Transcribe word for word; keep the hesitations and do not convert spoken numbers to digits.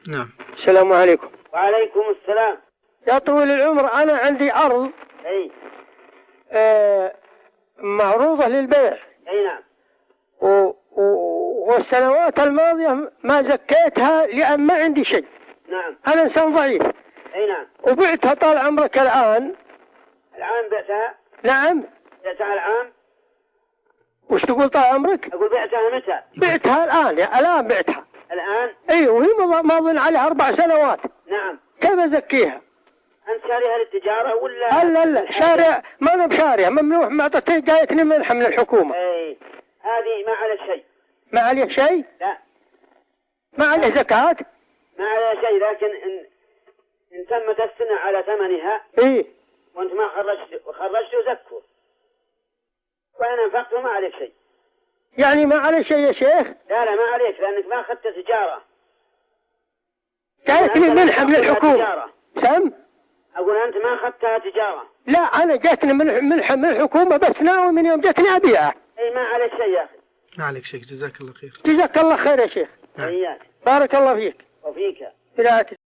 نعم. السلام عليكم. وعليكم السلام. يا طويل العمر، أنا عندي أرض أي آه معروضة للبيع. أي نعم. و... و... والسنوات الماضية ما زكيتها لأن ما عندي شيء. نعم. أنا إنسان ضعيف. أي نعم. وبعتها طال عمرك الآن. الآن بعتها؟ نعم. بعتها الآن؟ وش تقول طال عمرك؟ أقول بعتها متى؟ بعتها الآن، يا الآن بعتها. الآن؟ اي، وهي ماضين عليها أربع سنوات. نعم. كيف أزكيها؟ أنت شاريها للتجارة ولا؟ لا لا شارع، ما أنا بشاريها، ممنوع، ما أعطتني، جايتني منحة من الحكومة. اي هذه ما على شيء. ما عليه شيء؟ لا. ما عليه زكاة؟ ما على شيء، لكن إن إن تمت السنة على ثمنها. إيه. وأنت ما خرجت وخرجت وزكوا. وأنا انفقت ما عليك شيء. يعني ما عليه شيء يا شيخ؟ لا لا ما عليك، لأنك ما أخذت تجارة. جايتني منحة من الحكومة. سم؟ أقول أنت ما أخذتها تجارة. لا، أنا جاتني منحة من الحكومة، بس ناوي من يوم جاتني أبيعها. أي ما عليك شيء يا أخي. ما عليك شيء، جزاك الله خير. جزاك الله خير يا شيخ. إياك. بارك الله فيك. وفيك. لا